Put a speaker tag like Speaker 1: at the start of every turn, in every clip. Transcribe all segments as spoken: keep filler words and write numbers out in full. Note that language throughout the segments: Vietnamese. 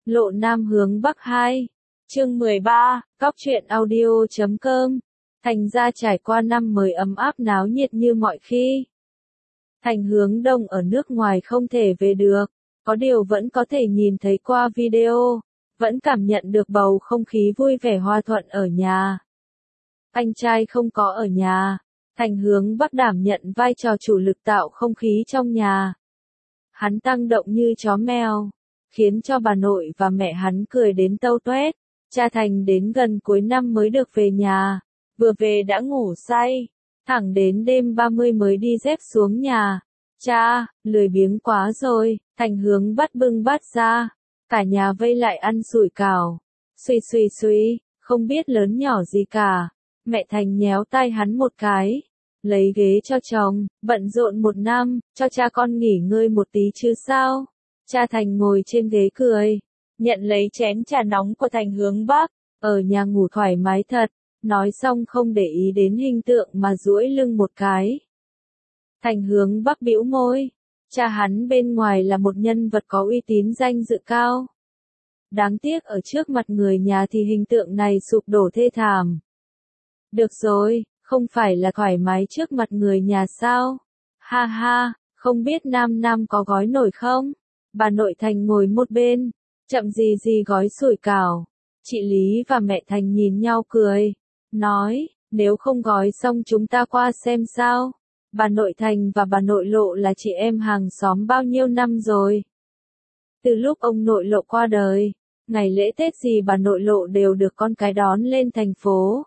Speaker 1: Lộ Nam hướng Bắc hai. Chương mười ba, Cóc truyện audio chấm com. Thành ra trải qua năm mới ấm áp náo nhiệt như mọi khi. Thành hướng Đông ở nước ngoài không thể về được, có điều vẫn có thể nhìn thấy qua video, vẫn cảm nhận được bầu không khí vui vẻ hòa thuận ở nhà. Anh trai không có ở nhà, Thành hướng Bắc đảm nhận vai trò chủ lực tạo không khí trong nhà. Hắn tăng động như chó mèo, khiến cho bà nội và mẹ hắn cười đến tâu toét. Cha Thành đến gần cuối năm mới được về nhà, vừa về đã ngủ say, thẳng đến đêm ba mươi mới đi dép xuống nhà. Cha, lười biếng quá rồi, Thành hướng bắt bưng bát ra, cả nhà vây lại ăn sủi cảo. Xuy xuy xuy, không biết lớn nhỏ gì cả. Mẹ Thành nhéo tay hắn một cái, lấy ghế cho chồng, bận rộn một năm, cho cha con nghỉ ngơi một tí chứ sao. Cha Thành ngồi trên ghế cười, nhận lấy chén trà nóng của Thành hướng Bắc, ở nhà ngủ thoải mái thật, nói xong không để ý đến hình tượng mà duỗi lưng một cái. Thành hướng Bắc bĩu môi, cha hắn bên ngoài là một nhân vật có uy tín danh dự cao. Đáng tiếc ở trước mặt người nhà thì hình tượng này sụp đổ thê thảm. Được rồi, không phải là thoải mái trước mặt người nhà sao? Ha ha, không biết Nam Nam có gói nổi không? Bà nội Thành ngồi một bên, chậm gì gì gói sủi cảo. Chị Lý và mẹ Thành nhìn nhau cười, nói, nếu không gói xong chúng ta qua xem sao. Bà nội Thành và bà nội Lộ là chị em hàng xóm bao nhiêu năm rồi. Từ lúc ông nội Lộ qua đời, ngày lễ Tết gì bà nội Lộ đều được con cái đón lên thành phố.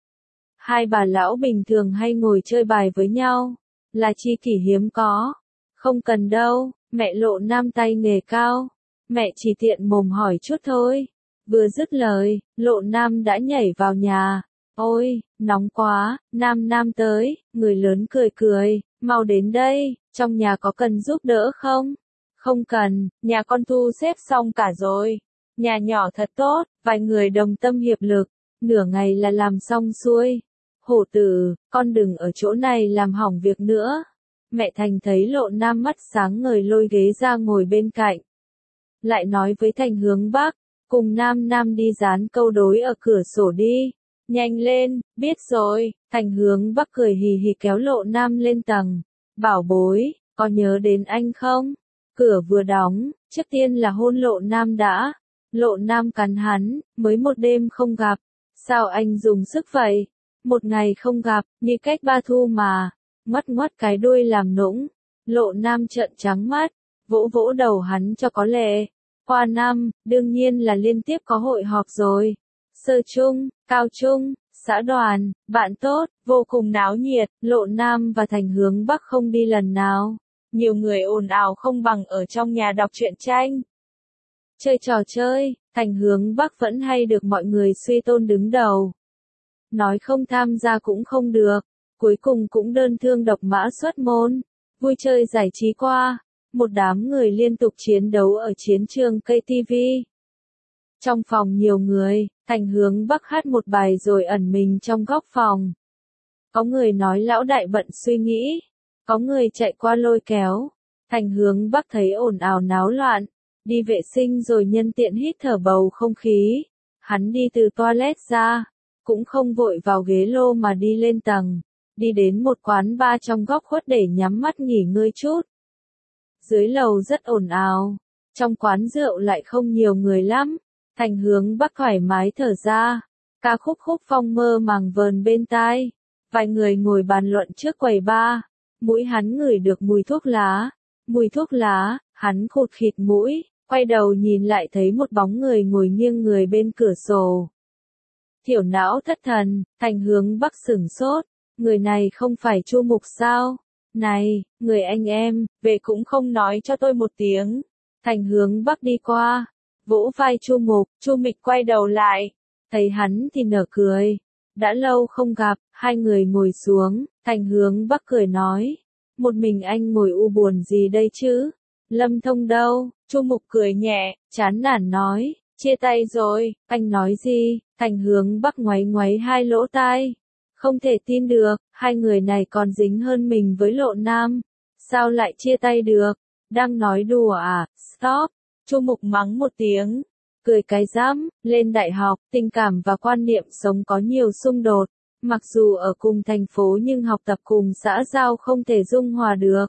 Speaker 1: Hai bà lão bình thường hay ngồi chơi bài với nhau, là chi kỷ hiếm có. Không cần đâu, mẹ Lộ Nam tay nghề cao, mẹ chỉ tiện mồm hỏi chút thôi. Vừa dứt lời, Lộ Nam đã nhảy vào nhà. Ôi, nóng quá, Nam Nam tới, người lớn cười cười, mau đến đây, trong nhà có cần giúp đỡ không? Không cần, nhà con thu xếp xong cả rồi. Nhà nhỏ thật tốt, vài người đồng tâm hiệp lực, nửa ngày là làm xong xuôi. Hổ tử, con đừng ở chỗ này làm hỏng việc nữa. Mẹ Thành thấy Lộ Nam mắt sáng ngời lôi ghế ra ngồi bên cạnh. Lại nói với Thành hướng Bắc, cùng Nam Nam đi dán câu đối ở cửa sổ đi. Nhanh lên, biết rồi. Thành hướng Bắc cười hì hì kéo Lộ Nam lên tầng. Bảo bối, có nhớ đến anh không? Cửa vừa đóng, trước tiên là hôn Lộ Nam đã. Lộ Nam cắn hắn, mới một đêm không gặp. Sao anh dùng sức vậy? Một ngày không gặp, như cách ba thu mà. Ngoắt ngoắt cái đuôi làm nũng. Lộ Nam trợn trắng mắt, vỗ vỗ đầu hắn cho có lệ. Qua năm, đương nhiên là liên tiếp có hội họp rồi. Sơ trung, cao trung, xã đoàn, bạn tốt, vô cùng náo nhiệt. Lộ Nam và Thành hướng Bắc không đi lần nào. Nhiều người ồn ào không bằng ở trong nhà đọc truyện tranh. Chơi trò chơi, Thành hướng Bắc vẫn hay được mọi người suy tôn đứng đầu. Nói không tham gia cũng không được, cuối cùng cũng đơn thương độc mã xuất môn. Vui chơi giải trí qua, một đám người liên tục chiến đấu ở chiến trường cây ti vi. Trong phòng nhiều người, Thành hướng Bắc hát một bài rồi ẩn mình trong góc phòng. Có người nói lão đại bận suy nghĩ, có người chạy qua lôi kéo. Thành hướng Bắc thấy ồn ào náo loạn, đi vệ sinh rồi nhân tiện hít thở bầu không khí. Hắn đi từ toilet ra, cũng không vội vào ghế lô mà đi lên tầng, đi đến một quán bar trong góc khuất để nhắm mắt nghỉ ngơi chút. Dưới lầu rất ồn ào, trong quán rượu lại không nhiều người lắm. Thành hướng Bắc thoải mái thở ra, ca khúc khúc phong mơ màng vờn bên tai. Vài người ngồi bàn luận trước quầy bar, mũi hắn ngửi được mùi thuốc lá. Mùi thuốc lá, hắn khụt khịt mũi, quay đầu nhìn lại thấy một bóng người ngồi nghiêng người bên cửa sổ. Thiểu não thất thần, Thành hướng Bắc sửng sốt, người này không phải Chu Mục sao? Này, người anh em, về cũng không nói cho tôi một tiếng. Thành hướng Bắc đi qua, vỗ vai Chu Mục, Chu Mịch quay đầu lại, thấy hắn thì nở cười. Đã lâu không gặp, hai người ngồi xuống, Thành hướng Bắc cười nói, một mình anh ngồi u buồn gì đây chứ? Lâm Thông đâu? Chu Mục cười nhẹ, chán nản nói, chia tay rồi. Anh nói gì? Thành hướng Bắc ngoáy ngoáy hai lỗ tai. Không thể tin được, hai người này còn dính hơn mình với Lộ Nam. Sao lại chia tay được? Đang nói đùa à? Stop! Chu Mục mắng một tiếng. cười cái rắm, lên đại học, tình cảm và quan niệm sống có nhiều xung đột. Mặc dù ở cùng thành phố nhưng học tập cùng xã giao không thể dung hòa được.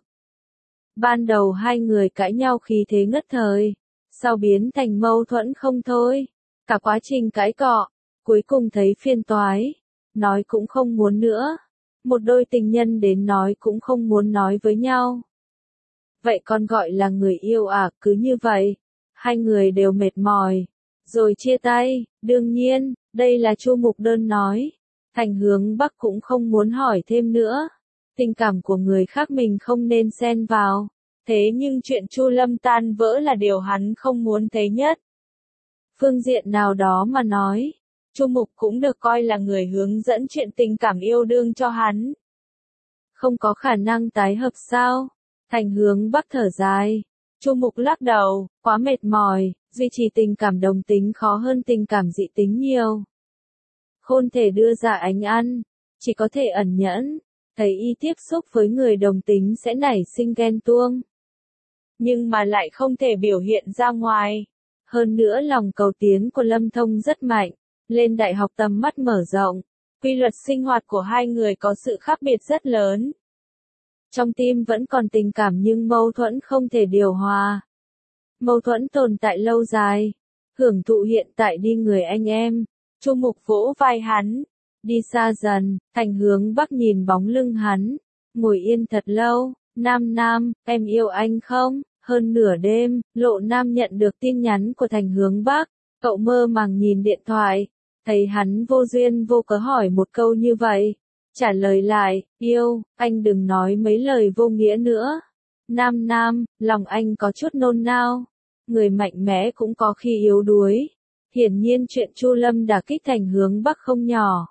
Speaker 1: Ban đầu hai người cãi nhau khí thế ngất trời, sau biến thành mâu thuẫn không thôi. Cả quá trình cãi cọ, cuối cùng thấy phiền toái, nói cũng không muốn nữa. Một đôi tình nhân đến nói cũng không muốn nói với nhau. Vậy còn gọi là người yêu à? Cứ như vậy, hai người đều mệt mỏi, rồi chia tay. Đương nhiên, đây là Chu Mục Đơn nói. Thành Hướng Bắc cũng không muốn hỏi thêm nữa. Tình cảm của người khác mình không nên xen vào. Thế nhưng chuyện Chu Lâm tan vỡ là điều hắn không muốn thấy nhất. Phương diện nào đó mà nói, Chu Mục cũng được coi là người hướng dẫn chuyện tình cảm yêu đương cho hắn. Không có khả năng tái hợp sao? Thành Hướng Bắc thở dài. Chu Mục lắc đầu, quá mệt mỏi, duy trì tình cảm đồng tính khó hơn tình cảm dị tính nhiều. Không thể đưa ra ánh ăn, chỉ có thể ẩn nhẫn, thấy y tiếp xúc với người đồng tính sẽ nảy sinh ghen tuông. Nhưng mà lại không thể biểu hiện ra ngoài. Hơn nữa lòng cầu tiến của Lâm Thông rất mạnh, lên đại học tầm mắt mở rộng, quy luật sinh hoạt của hai người có sự khác biệt rất lớn. Trong tim vẫn còn tình cảm nhưng mâu thuẫn không thể điều hòa. Mâu thuẫn tồn tại lâu dài, hưởng thụ hiện tại đi người anh em. Chu Mục vỗ vai hắn, đi xa dần. Thành Hướng Bắc nhìn bóng lưng hắn, ngồi yên thật lâu. Nam Nam, em yêu anh không? Hơn nửa đêm, Lộ Nam nhận được tin nhắn của Thành Hướng Bắc. Cậu mơ màng nhìn điện thoại, thấy hắn vô duyên vô cớ hỏi một câu như vậy. Trả lời lại, yêu, anh đừng nói mấy lời vô nghĩa nữa. Nam Nam, lòng anh có chút nôn nao. Người mạnh mẽ cũng có khi yếu đuối. Hiển nhiên chuyện Chu Lâm đả kích Thành Hướng Bắc không nhỏ.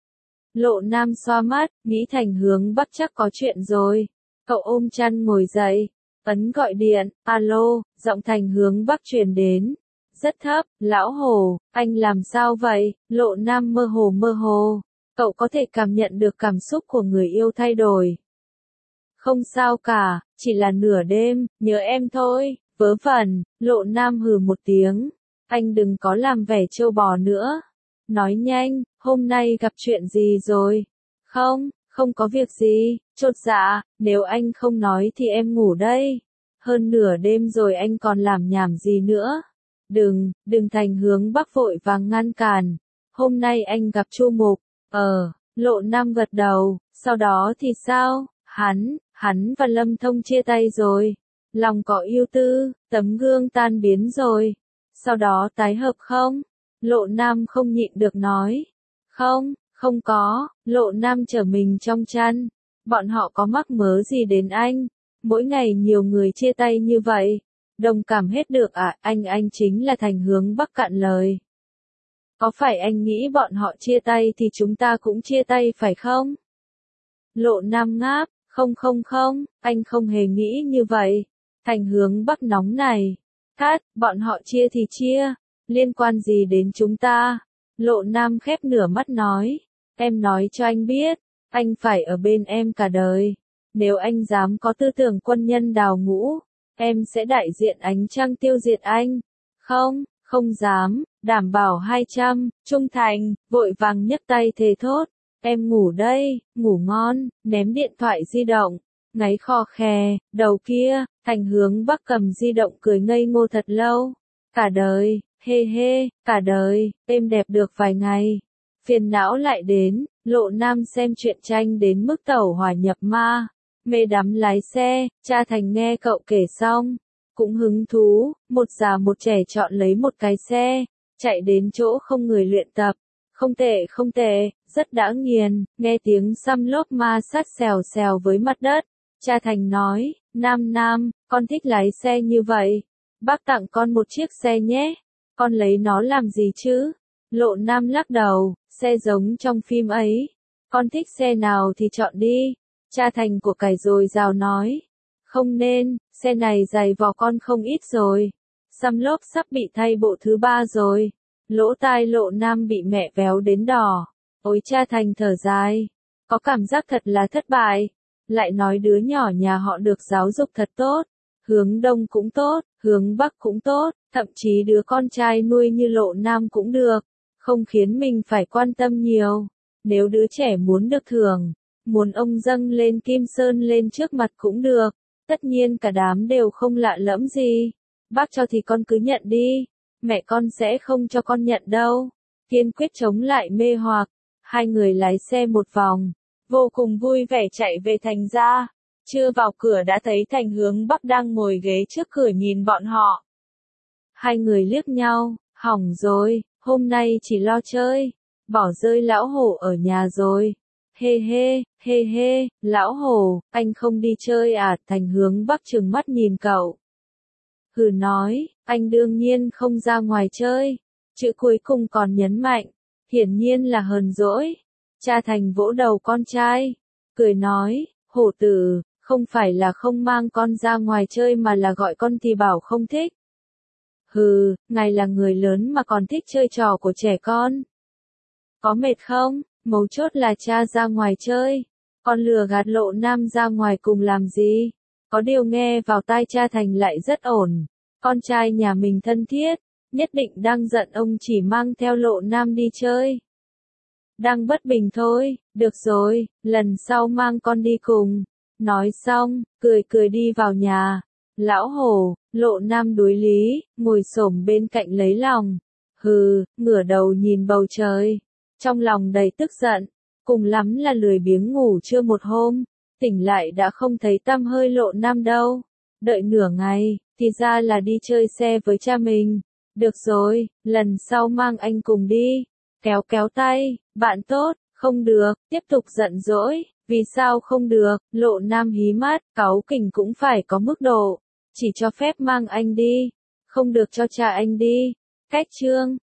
Speaker 1: Lộ Nam xoa mắt, nghĩ Thành Hướng Bắc chắc có chuyện rồi. Cậu ôm chăn ngồi dậy, ấn gọi điện. Alo, giọng Thành Hướng Bắc truyền đến. Rất thấp. Lão Hồ, anh làm sao vậy? Lộ Nam mơ hồ mơ hồ. Cậu có thể cảm nhận được cảm xúc của người yêu thay đổi. Không sao cả, chỉ là nửa đêm, nhớ em thôi. Vớ vẩn. Lộ Nam hừ một tiếng. Anh đừng có làm vẻ trâu bò nữa. Nói nhanh, hôm nay gặp chuyện gì rồi? Không, không có việc gì. Chột dạ, nếu anh không nói thì em ngủ đây. Hơn nửa đêm rồi anh còn làm nhảm gì nữa? Đừng, đừng. Thành Hướng Bắc vội vàng ngăn cản. Hôm nay anh gặp Chu Mục. Ờ, Lộ Nam gật đầu. Sau đó thì sao? Hắn, hắn và Lâm Thông chia tay rồi. Lòng có yêu tư, tấm gương tan biến rồi. Sau đó tái hợp không? Lộ Nam không nhịn được nói. Không, không có. Lộ Nam trở mình trong chăn. Bọn họ có mắc mớ gì đến anh? Mỗi ngày nhiều người chia tay như vậy. Đồng cảm hết được à? Anh anh chính là Thành Hướng Bắc cạn lời. Có phải anh nghĩ bọn họ chia tay thì chúng ta cũng chia tay phải không? Lộ Nam ngáp. Không không không, anh không hề nghĩ như vậy. Thành Hướng Bắc nóng này. Thát, bọn họ chia thì chia. Liên quan gì đến chúng ta? Lộ Nam khép nửa mắt nói. Em nói cho anh biết, anh phải ở bên em cả đời. Nếu anh dám có tư tưởng quân nhân đào ngũ, em sẽ đại diện ánh trăng tiêu diệt anh. Không, không dám, đảm bảo hai trăm, trung thành. Vội vàng nhấc tay thề thốt. Em ngủ đây, ngủ ngon. Ném điện thoại di động, ngáy khò khè. Đầu kia, Thành Hướng Bắc cầm di động cười ngây ngô thật lâu. Cả đời, hê hê, cả đời, êm đẹp được vài ngày. Phiền não lại đến. Lộ Nam xem truyện tranh đến mức tẩu hỏa nhập ma, mê đắm lái xe. Cha Thành nghe cậu kể xong, cũng hứng thú. Một già một trẻ chọn lấy một cái xe, chạy đến chỗ không người luyện tập. Không tệ không tệ, rất đã nghiền. Nghe tiếng xăm lốp ma sát xèo xèo với mặt đất. Cha Thành nói, Nam Nam, con thích lái xe như vậy. Bác tặng con một chiếc xe nhé. Con lấy nó làm gì chứ? Lộ Nam lắc đầu, xe giống trong phim ấy. Con thích xe nào thì chọn đi. Cha Thành của cải dồi dào nói. Không nên, xe này dày vò con không ít rồi. Xăm lốp sắp bị thay bộ thứ ba rồi. Lỗ tai Lộ Nam bị mẹ véo đến đỏ. Ôi cha Thành thở dài. Có cảm giác thật là thất bại. Lại nói đứa nhỏ nhà họ được giáo dục thật tốt. Hướng đông cũng tốt, hướng Bắc cũng tốt, thậm chí đứa con trai nuôi như Lộ Nam cũng được, không khiến mình phải quan tâm nhiều. Nếu đứa trẻ muốn được thưởng, muốn ông dâng lên Kim Sơn lên trước mặt cũng được, tất nhiên cả đám đều không lạ lẫm gì. Bác cho thì con cứ nhận đi, mẹ con sẽ không cho con nhận đâu. Kiên quyết chống lại mê hoặc, hai người lái xe một vòng, vô cùng vui vẻ chạy về Thành gia. Chưa vào cửa đã thấy Thành Hướng Bắc đang ngồi ghế trước cửa nhìn bọn họ. Hai người liếc nhau, hỏng rồi, hôm nay chỉ lo chơi, bỏ rơi lão hổ ở nhà rồi. Hê hê, hê hê, lão hổ, anh không đi chơi à? Thành Hướng Bắc trừng mắt nhìn cậu. Hừ nói, anh đương nhiên không ra ngoài chơi. Chữ cuối cùng còn nhấn mạnh, hiển nhiên là hờn dỗi. Cha Thành vỗ đầu con trai, cười nói, hổ tử, không phải là không mang con ra ngoài chơi mà là gọi con thì bảo không thích. Hừ, ngài là người lớn mà còn thích chơi trò của trẻ con. Có mệt không? Mấu chốt là cha ra ngoài chơi, con lừa gạt Lộ Nam ra ngoài cùng làm gì? Có điều nghe vào tai cha Thành lại rất ổn. Con trai nhà mình thân thiết, nhất định đang giận ông chỉ mang theo Lộ Nam đi chơi. Đang bất bình thôi, được rồi, lần sau mang con đi cùng. Nói xong, cười cười đi vào nhà. Lão hổ, Lộ Nam đuối lý, ngồi xổm bên cạnh lấy lòng. Hừ, ngửa đầu nhìn bầu trời. Trong lòng đầy tức giận, cùng lắm là lười biếng ngủ trưa một hôm, tỉnh lại đã không thấy tăm hơi Lộ Nam đâu. Đợi nửa ngày, thì ra là đi chơi xe với cha mình. Được rồi, lần sau mang anh cùng đi. Kéo kéo tay, bạn tốt, không được, tiếp tục giận dỗi, vì sao không được? Lộ Nam hí mắt, cáu kỉnh cũng phải có mức độ, chỉ cho phép mang anh đi, không được cho cha anh đi. Cách chương